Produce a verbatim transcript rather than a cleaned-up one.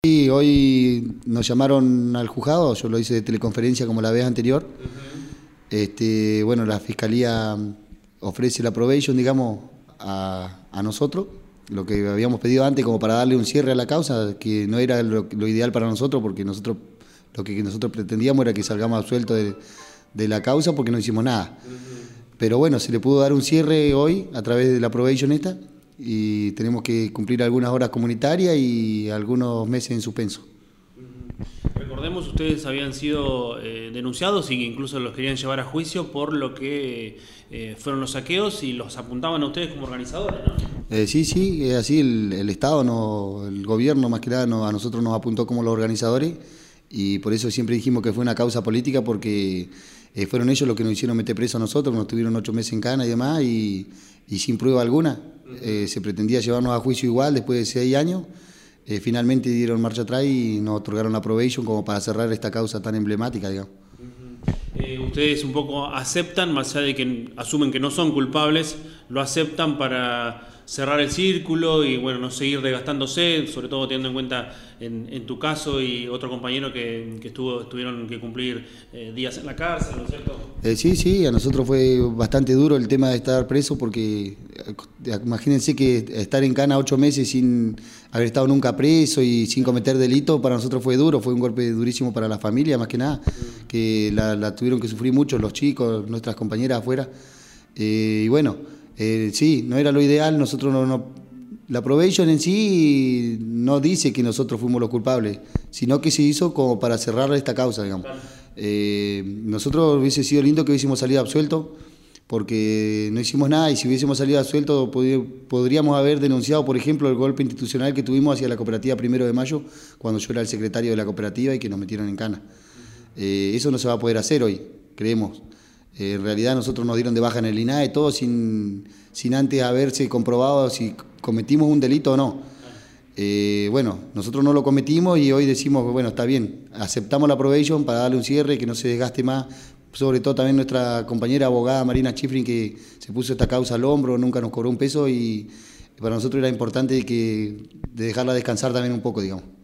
Sí, hoy nos llamaron al juzgado, yo lo hice de teleconferencia como la vez anterior. Uh-huh. este, bueno, la Fiscalía ofrece la probation, digamos, a, a nosotros, lo que habíamos pedido antes como para darle un cierre a la causa, que no era lo, lo ideal para nosotros, porque nosotros lo que nosotros pretendíamos era que salgamos absueltos de, de la causa porque no hicimos nada. Uh-huh. Pero bueno, se le pudo dar un cierre hoy a través de la probation esta, y tenemos que cumplir algunas horas comunitarias y algunos meses en suspenso. Recordemos, ustedes habían sido eh, denunciados y incluso los querían llevar a juicio por lo que eh, fueron los saqueos y los apuntaban a ustedes como organizadores, ¿no? Eh, sí, sí, es así, el, el Estado, no, el gobierno más que nada no, a nosotros nos apuntó como los organizadores, y por eso siempre dijimos que fue una causa política, porque eh, fueron ellos los que nos hicieron meter preso a nosotros, nos tuvieron ocho meses en cana y demás, y, y sin prueba alguna. Eh, se pretendía llevarnos a juicio igual después de seis años, eh, finalmente dieron marcha atrás y nos otorgaron la probation como para cerrar esta causa tan emblemática, digamos. Uh-huh. eh, ustedes un poco aceptan, más allá de que asumen que no son culpables, lo aceptan para cerrar el círculo y bueno, no seguir desgastándose, sobre todo teniendo en cuenta en, en tu caso y otro compañero que, que estuvo, tuvieron que cumplir eh, días en la cárcel, ¿no es cierto? Eh, sí, sí, a nosotros fue bastante duro el tema de estar preso, porque imagínense que estar en cana ocho meses sin haber estado nunca preso y sin cometer delito, para nosotros fue duro, fue un golpe durísimo para la familia, más que nada, que la, la tuvieron que sufrir mucho los chicos, nuestras compañeras afuera. Eh, y bueno, eh, sí, no era lo ideal, nosotros no, no, la probation en sí no dice que nosotros fuimos los culpables, sino que se hizo como para cerrar esta causa, digamos. Eh, nosotros hubiese sido lindo que hubiésemos salido absueltos, porque no hicimos nada, y si hubiésemos salido absueltos podríamos haber denunciado, por ejemplo, el golpe institucional que tuvimos hacia la cooperativa Primero de Mayo, cuando yo era el secretario de la cooperativa y que nos metieron en cana. Eh, eso no se va a poder hacer hoy, creemos. Eh, en realidad nosotros nos dieron de baja en el I N A E, todo sin, sin antes haberse comprobado si cometimos un delito o no. Eh, bueno, nosotros no lo cometimos y hoy decimos que bueno, está bien, aceptamos la probation para darle un cierre, que no se desgaste más, sobre todo también nuestra compañera abogada Marina Chifrin, que se puso esta causa al hombro, nunca nos cobró un peso, y para nosotros era importante que, de dejarla descansar también un poco, digamos.